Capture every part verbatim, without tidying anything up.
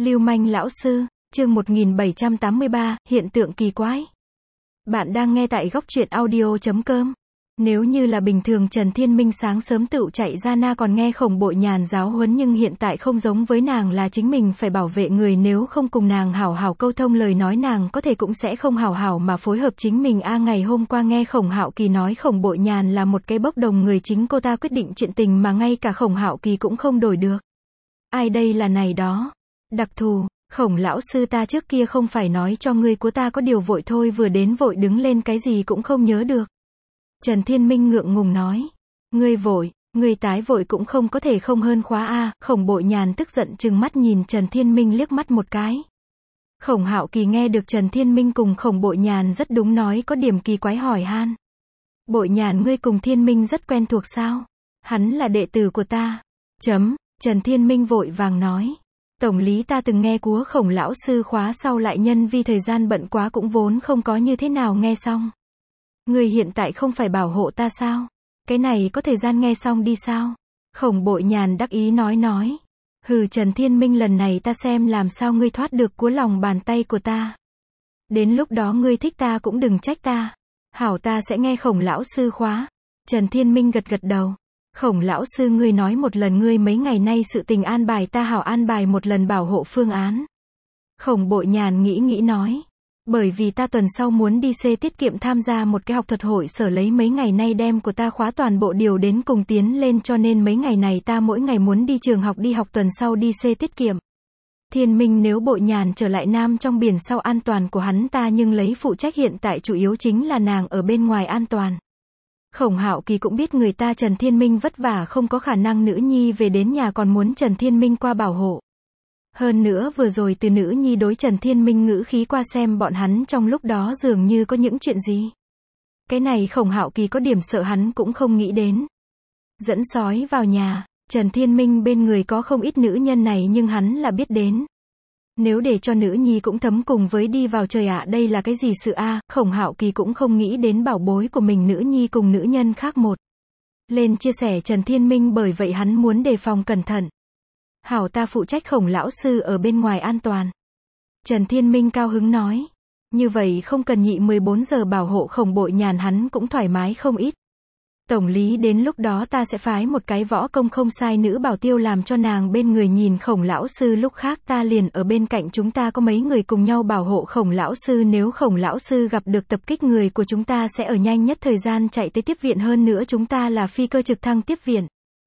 Lưu manh lão sư, chương một nghìn bảy trăm tám mươi ba, hiện tượng kỳ quái. Bạn đang nghe tại góc truyện audio chấm com. Nếu như là bình thường Trần Thiên Minh sáng sớm tựu chạy ra na còn nghe Khổng Bội Nhàn giáo huấn, nhưng hiện tại không giống với nàng là chính mình phải bảo vệ người, nếu không cùng nàng hảo hảo câu thông lời nói nàng có thể cũng sẽ không hảo hảo mà phối hợp chính mình a. Ngày hôm qua nghe Khổng Hạo Kỳ nói Khổng Bội Nhàn là một cái bốc đồng người, chính cô ta quyết định chuyện tình mà ngay cả Khổng Hạo Kỳ cũng không đổi được. Ai đây là này đó? Đặc thù, Khổng lão sư ta trước kia không phải nói cho ngươi của ta có điều vội thôi, vừa đến vội đứng lên cái gì cũng không nhớ được. Trần Thiên Minh ngượng ngùng nói. Ngươi vội, ngươi tái vội cũng không có thể không hơn khóa a. Khổng Bội Nhàn tức giận trừng mắt nhìn Trần Thiên Minh liếc mắt một cái. Khổng Hạo Kỳ nghe được Trần Thiên Minh cùng Khổng Bội Nhàn rất đúng nói có điểm kỳ quái hỏi han. Bội Nhàn, ngươi cùng Thiên Minh rất quen thuộc sao? Hắn là đệ tử của ta. Chấm, Trần Thiên Minh vội vàng nói. Tổng lý ta từng nghe của Khổng lão sư khóa, sau lại nhân vì thời gian bận quá cũng vốn không có như thế nào nghe xong. Ngươi hiện tại không phải bảo hộ ta sao? Cái này có thời gian nghe xong đi sao? Khổng Bội Nhàn đắc ý nói nói. Hừ, Trần Thiên Minh, lần này ta xem làm sao ngươi thoát được của lòng bàn tay của ta. Đến lúc đó ngươi thích ta cũng đừng trách ta. Hảo, ta sẽ nghe Khổng lão sư khóa. Trần Thiên Minh gật gật đầu. Khổng lão sư, ngươi nói một lần ngươi mấy ngày nay sự tình an bài, ta hảo an bài một lần bảo hộ phương án. Khổng Bội Nhàn nghĩ nghĩ nói. Bởi vì ta tuần sau muốn đi xê tiết kiệm tham gia một cái học thuật hội sở, lấy mấy ngày nay đem của ta khóa toàn bộ điều đến cùng tiến lên, cho nên mấy ngày này ta mỗi ngày muốn đi trường học đi học, tuần sau đi xê tiết kiệm. Thiên Minh, nếu Bội Nhàn trở lại Nam trong biển sau an toàn của hắn ta nhưng lấy phụ trách, hiện tại chủ yếu chính là nàng ở bên ngoài an toàn. Khổng Hạo Kỳ cũng biết người ta Trần Thiên Minh vất vả, không có khả năng nữ nhi về đến nhà còn muốn Trần Thiên Minh qua bảo hộ. Hơn nữa vừa rồi từ nữ nhi đối Trần Thiên Minh ngữ khí qua xem bọn hắn trong lúc đó dường như có những chuyện gì. Cái này Khổng Hạo Kỳ có điểm sợ hắn cũng không nghĩ đến. Dẫn sói vào nhà, Trần Thiên Minh bên người có không ít nữ nhân này nhưng hắn là biết đến. Nếu để cho nữ nhi cũng thấm cùng với đi vào, trời ạ, đây là cái gì sự a? Khổng Hạo Kỳ cũng không nghĩ đến bảo bối của mình nữ nhi cùng nữ nhân khác một lên chia sẻ Trần Thiên Minh, bởi vậy hắn muốn đề phòng cẩn thận. Hảo, ta phụ trách Khổng lão sư ở bên ngoài an toàn. Trần Thiên Minh cao hứng nói. Như vậy không cần nhị mười bốn giờ bảo hộ Khổng Bội Nhàn, hắn cũng thoải mái không ít. Tổng lý, đến lúc đó ta sẽ phái một cái võ công không sai nữ bảo tiêu làm cho nàng bên người nhìn Khổng lão sư, lúc khác ta liền ở bên cạnh, chúng ta có mấy người cùng nhau bảo hộ Khổng lão sư, nếu Khổng lão sư gặp được tập kích, người của chúng ta sẽ ở nhanh nhất thời gian chạy tới tiếp viện, hơn nữa chúng ta là phi cơ trực thăng tiếp viện.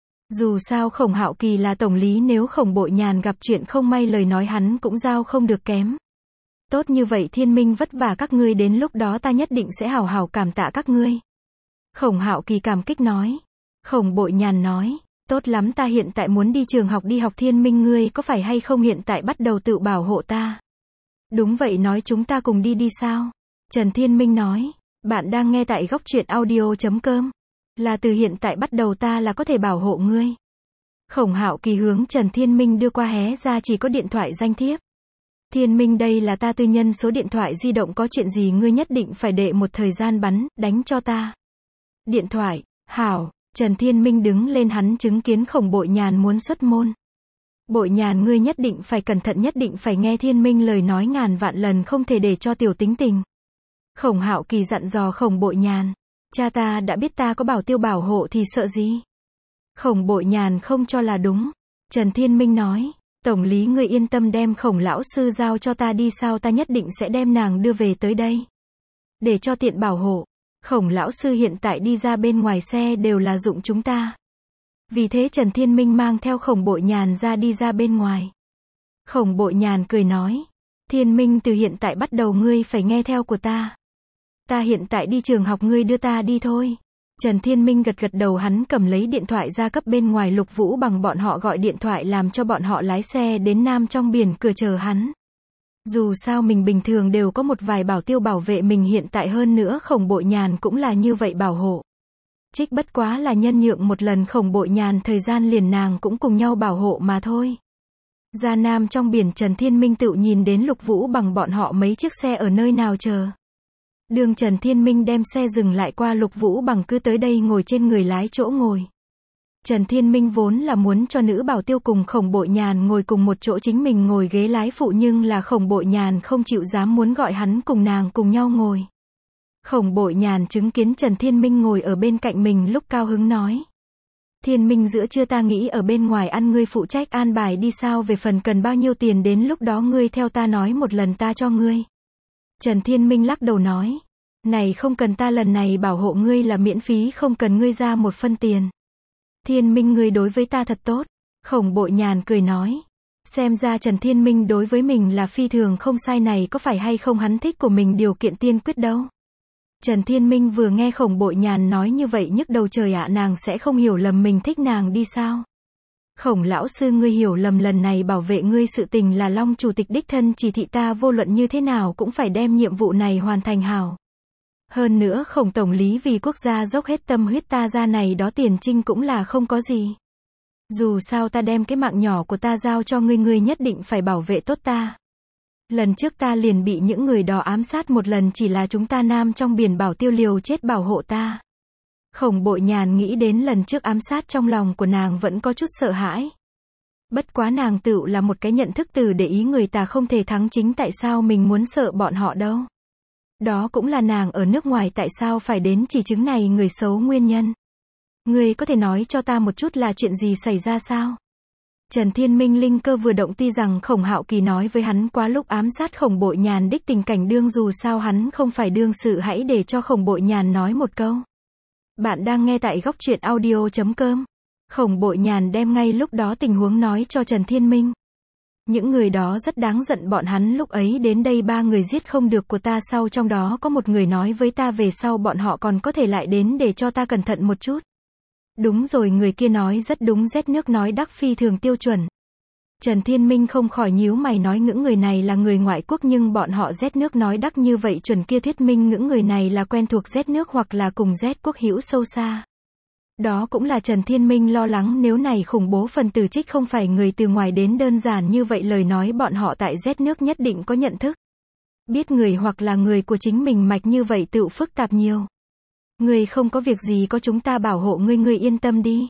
Dù sao Khổng Hạo Kỳ là tổng lý, nếu Khổng Bội Nhàn gặp chuyện không may lời nói hắn cũng giao không được kém. Tốt như vậy, Thiên Minh vất vả các ngươi, đến lúc đó ta nhất định sẽ hảo hảo cảm tạ các ngươi. Khổng Hạo Kỳ cảm kích nói. Khổng Bội Nhàn nói. Tốt lắm, ta hiện tại muốn đi trường học đi học, Thiên Minh ngươi có phải hay không hiện tại bắt đầu tự bảo hộ ta? Đúng vậy, nói chúng ta cùng đi đi sao? Trần Thiên Minh nói. Bạn đang nghe tại góc truyện audio chấm com. Là từ hiện tại bắt đầu ta là có thể bảo hộ ngươi. Khổng Hạo Kỳ hướng Trần Thiên Minh đưa qua hé ra chỉ có điện thoại danh thiếp. Thiên Minh, đây là ta tư nhân số điện thoại di động, có chuyện gì ngươi nhất định phải đệ một thời gian bắn, đánh cho ta. Điện thoại, hảo. Trần Thiên Minh đứng lên, hắn chứng kiến Khổng Bội Nhàn muốn xuất môn. Bội Nhàn, ngươi nhất định phải cẩn thận, nhất định phải nghe Thiên Minh lời nói, ngàn vạn lần không thể để cho tiểu tính tình. Khổng Hạo Kỳ dặn dò Khổng Bội Nhàn. Cha ta đã biết ta có bảo tiêu bảo hộ thì sợ gì? Khổng Bội Nhàn không cho là đúng. Trần Thiên Minh nói. Tổng lý, ngươi yên tâm, đem Khổng lão sư giao cho ta đi, sao ta nhất định sẽ đem nàng đưa về tới đây. Để cho tiện bảo hộ. Khổng lão sư hiện tại đi ra bên ngoài xe đều là dụng chúng ta. Vì thế Trần Thiên Minh mang theo Khổng Bội Nhàn ra đi ra bên ngoài. Khổng Bội Nhàn cười nói. Thiên Minh, từ hiện tại bắt đầu ngươi phải nghe theo của ta. Ta hiện tại đi trường học, ngươi đưa ta đi thôi. Trần Thiên Minh gật gật đầu, hắn cầm lấy điện thoại ra cấp bên ngoài Lục Vũ Bằng bọn họ gọi điện thoại làm cho bọn họ lái xe đến Nam trong biển cửa chờ hắn. Dù sao mình bình thường đều có một vài bảo tiêu bảo vệ mình, hiện tại hơn nữa Khổng Bội Nhàn cũng là như vậy bảo hộ. Trích bất quá là nhân nhượng một lần Khổng Bội Nhàn thời gian, liền nàng cũng cùng nhau bảo hộ mà thôi. Ra Nam trong biển, Trần Thiên Minh tự nhìn đến Lục Vũ Bằng bọn họ mấy chiếc xe ở nơi nào chờ. Đường Trần Thiên Minh đem xe dừng lại qua, Lục Vũ Bằng cứ tới đây ngồi trên người lái chỗ ngồi. Trần Thiên Minh vốn là muốn cho nữ bảo tiêu cùng Khổng Bội Nhàn ngồi cùng một chỗ, chính mình ngồi ghế lái phụ, nhưng là Khổng Bội Nhàn không chịu, dám muốn gọi hắn cùng nàng cùng nhau ngồi. Khổng Bội Nhàn chứng kiến Trần Thiên Minh ngồi ở bên cạnh mình lúc cao hứng nói. Thiên Minh, giữa trưa ta nghĩ ở bên ngoài ăn, ngươi phụ trách an bài đi sao, về phần cần bao nhiêu tiền đến lúc đó ngươi theo ta nói một lần ta cho ngươi. Trần Thiên Minh lắc đầu nói. Này không cần, ta lần này bảo hộ ngươi là miễn phí, không cần ngươi ra một phân tiền. Thiên Minh, ngươi đối với ta thật tốt. Khổng Bội Nhàn cười nói. Xem ra Trần Thiên Minh đối với mình là phi thường không sai, này có phải hay không hắn thích của mình điều kiện tiên quyết đâu. Trần Thiên Minh vừa nghe Khổng Bội Nhàn nói như vậy nhức đầu, trời ạ, nàng sẽ không hiểu lầm mình thích nàng đi sao? Khổng lão sư, ngươi hiểu lầm, lần này bảo vệ ngươi sự tình là Long chủ tịch đích thân chỉ thị ta, vô luận như thế nào cũng phải đem nhiệm vụ này hoàn thành hảo. Hơn nữa Khổng tổng lý vì quốc gia dốc hết tâm huyết, ta ra này đó tiền trinh cũng là không có gì. Dù sao ta đem cái mạng nhỏ của ta giao cho ngươi, ngươi nhất định phải bảo vệ tốt ta. Lần trước ta liền bị những người đó ám sát một lần, chỉ là chúng ta nam trong biển bảo tiêu liều chết bảo hộ ta. Khổng Bội Nhàn nghĩ đến lần trước ám sát, trong lòng của nàng vẫn có chút sợ hãi. Bất quá nàng tự là một cái nhận thức từ để ý người ta không thể thắng chính, tại sao mình muốn sợ bọn họ đâu. Đó cũng là nàng ở nước ngoài tại sao phải đến chỉ chứng này người xấu nguyên nhân. Ngươi có thể nói cho ta một chút là chuyện gì xảy ra sao? Trần Thiên Minh linh cơ vừa động, tuy rằng Khổng Hạo Kỳ nói với hắn quá lúc ám sát Khổng Bội Nhàn đích tình cảnh đương, dù sao hắn không phải đương sự, hãy để cho Khổng Bội Nhàn nói một câu. Bạn đang nghe tại góc truyện audio chấm com. Khổng Bội Nhàn đem ngay lúc đó tình huống nói cho Trần Thiên Minh. Những người đó rất đáng giận, bọn hắn lúc ấy đến đây ba người giết không được của ta, sau trong đó có một người nói với ta về sau bọn họ còn có thể lại đến để cho ta cẩn thận một chút. Đúng rồi, người kia nói rất đúng, rét nước nói đắc phi thường tiêu chuẩn. Trần Thiên Minh không khỏi nhíu mày nói, những người này là người ngoại quốc nhưng bọn họ rét nước nói đắc như vậy chuẩn, kia thuyết minh những người này là quen thuộc rét nước hoặc là cùng rét quốc hữu sâu xa. Đó cũng là Trần Thiên Minh lo lắng, nếu này khủng bố phần tử trích không phải người từ ngoài đến đơn giản như vậy, lời nói bọn họ tại rét nước nhất định có nhận thức. Biết người hoặc là người của chính mình mạch như vậy tự phức tạp nhiều. Ngươi không có việc gì, có chúng ta bảo hộ ngươi, ngươi yên tâm đi.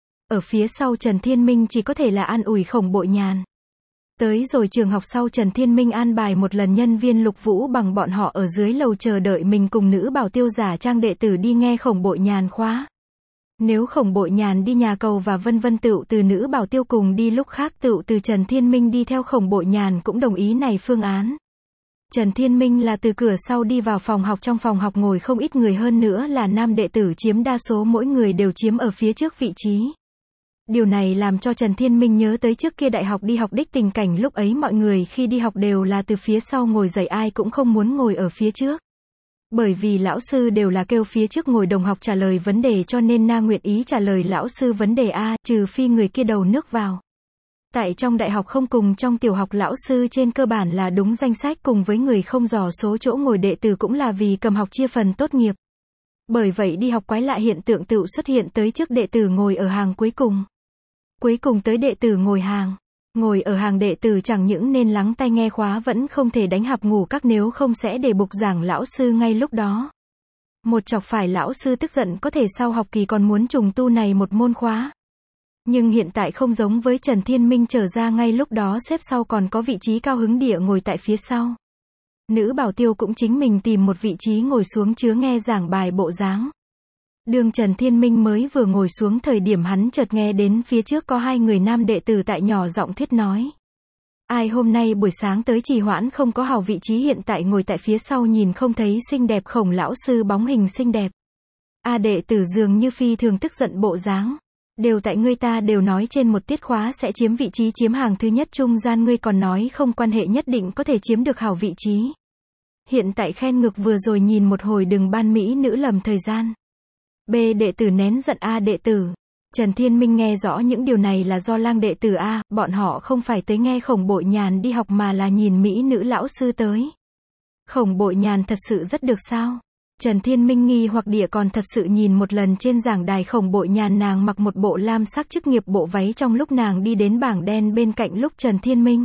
Ở phía sau Trần Thiên Minh chỉ có thể là an ủi Khổng Bội Nhàn. Tới rồi trường học sau, Trần Thiên Minh an bài một lần nhân viên Lục Vũ bằng bọn họ ở dưới lầu chờ đợi mình cùng nữ bảo tiêu giả trang đệ tử đi nghe Khổng Bội Nhàn khóa. Nếu Khổng Bội Nhàn đi nhà cầu và vân vân tựu từ nữ bảo tiêu cùng đi, lúc khác tựu từ Trần Thiên Minh đi theo. Khổng Bội Nhàn cũng đồng ý này phương án. Trần Thiên Minh là từ cửa sau đi vào phòng học, trong phòng học ngồi không ít người, hơn nữa là nam đệ tử chiếm đa số, mỗi người đều chiếm ở phía trước vị trí. Điều này làm cho Trần Thiên Minh nhớ tới trước kia đại học đi học đích tình cảnh, lúc ấy mọi người khi đi học đều là từ phía sau ngồi dậy, ai cũng không muốn ngồi ở phía trước. Bởi vì lão sư đều là kêu phía trước ngồi đồng học trả lời vấn đề, cho nên na nguyện ý trả lời lão sư vấn đề A, trừ phi người kia đầu nước vào. Tại trong đại học không cùng trong tiểu học, lão sư trên cơ bản là đúng danh sách, cùng với người không dò số chỗ ngồi, đệ tử cũng là vì cầm học chia phần tốt nghiệp. Bởi vậy đi học quái lạ hiện tượng tự xuất hiện, tới trước đệ tử ngồi ở hàng cuối cùng. Cuối cùng tới đệ tử ngồi hàng. Ngồi ở hàng đệ tử chẳng những nên lắng tai nghe khóa, vẫn không thể đánh hạp ngủ các, nếu không sẽ để bục giảng lão sư ngay lúc đó. Một chọc phải lão sư tức giận, có thể sau học kỳ còn muốn trùng tu này một môn khóa. Nhưng hiện tại không giống với Trần Thiên Minh, trở ra ngay lúc đó xếp sau còn có vị trí cao hứng địa ngồi tại phía sau. Nữ bảo tiêu cũng chính mình tìm một vị trí ngồi xuống chứa nghe giảng bài bộ dáng. Đường Trần Thiên Minh mới vừa ngồi xuống thời điểm, hắn chợt nghe đến phía trước có hai người nam đệ tử tại nhỏ giọng thuyết nói. Ai hôm nay buổi sáng tới trì hoãn, không có hảo vị trí, hiện tại ngồi tại phía sau, nhìn không thấy xinh đẹp, Khổng lão sư bóng hình xinh đẹp. A đệ tử dường như phi thường tức giận bộ dáng. Đều tại ngươi, ta đều nói trên một tiết khóa sẽ chiếm vị trí, chiếm hàng thứ nhất trung gian, ngươi còn nói không quan hệ, nhất định có thể chiếm được hảo vị trí. Hiện tại khen ngược, vừa rồi nhìn một hồi đừng ban mỹ nữ lầm thời gian. B đệ tử nén giận A đệ tử. Trần Thiên Minh nghe rõ những điều này là do lang đệ tử A, bọn họ không phải tới nghe Khổng Bội Nhàn đi học mà là nhìn mỹ nữ lão sư tới. Khổng Bội Nhàn thật sự rất được sao? Trần Thiên Minh nghi hoặc địa còn thật sự nhìn một lần trên giảng đài Khổng Bội Nhàn, nàng mặc một bộ lam sắc chức nghiệp bộ váy, trong lúc nàng đi đến bảng đen bên cạnh lúc Trần Thiên Minh.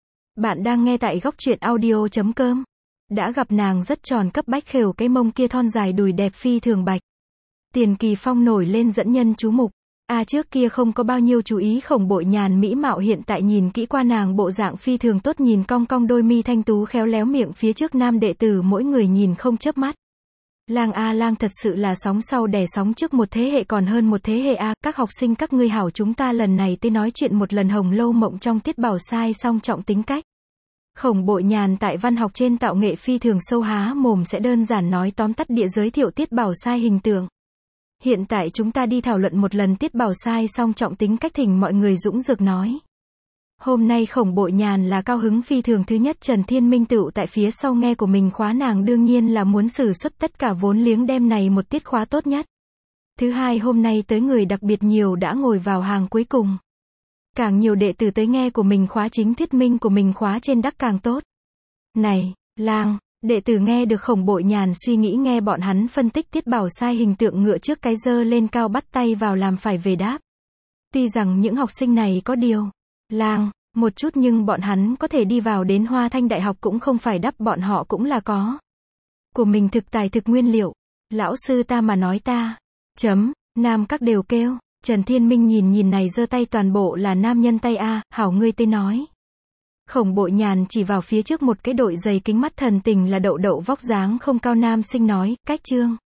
Bạn đang nghe tại góc truyện audio chấm com. Đã gặp nàng rất tròn cấp bách, khều cái mông kia thon dài, đùi đẹp phi thường bạch. Tiền Kỳ Phong nổi lên dẫn nhân chú mục. A trước kia không có bao nhiêu chú ý Khổng Bội Nhàn mỹ mạo, hiện tại nhìn kỹ qua nàng bộ dạng phi thường tốt, nhìn cong cong đôi mi thanh tú khéo léo, miệng phía trước nam đệ tử mỗi người nhìn không chớp mắt. Lang a lang thật sự là sóng sau đẻ sóng trước, một thế hệ còn hơn một thế hệ a. Các học sinh các ngươi hảo, chúng ta lần này tới nói chuyện một lần Hồng Lâu Mộng trong Tiết Bảo Sai song trọng tính cách. Khổng Bội Nhàn tại văn học trên tạo nghệ phi thường sâu, há mồm sẽ đơn giản nói tóm tắt địa giới thiệu Tiết Bảo Sai hình tượng. Hiện tại chúng ta đi thảo luận một lần Tiết Bảo Sai song trọng tính cách, thỉnh mọi người dũng dược nói. Hôm nay Khổng Bội Nhàn là cao hứng phi thường. Thứ nhất, Trần Thiên Minh tựu tại phía sau nghe của mình khóa, nàng đương nhiên là muốn sử xuất tất cả vốn liếng đem này một tiết khóa tốt nhất. Thứ hai, hôm nay tới người đặc biệt nhiều, đã ngồi vào hàng cuối cùng. Càng nhiều đệ tử tới nghe của mình khóa, chính thuyết minh của mình khóa trên đắc càng tốt. Này, lang, đệ tử nghe được Khổng Bội Nhàn suy nghĩ, nghe bọn hắn phân tích Tiết Bảo Sai hình tượng, ngựa trước cái giơ lên cao, bắt tay vào làm phải về đáp. Tuy rằng những học sinh này có điều lang một chút, nhưng bọn hắn có thể đi vào đến Hoa Thanh Đại học cũng không phải đắp, bọn họ cũng là có của mình thực tài thực nguyên liệu. Lão sư ta mà nói ta chấm nam các đều kêu. Trần Thiên Minh nhìn nhìn này giơ tay toàn bộ là nam nhân tay a. Hảo ngươi tê nói. Khổng Bội Nhàn chỉ vào phía trước một cái đội giày kính mắt, thần tình là đậu đậu, vóc dáng không cao nam sinh nói, cách trương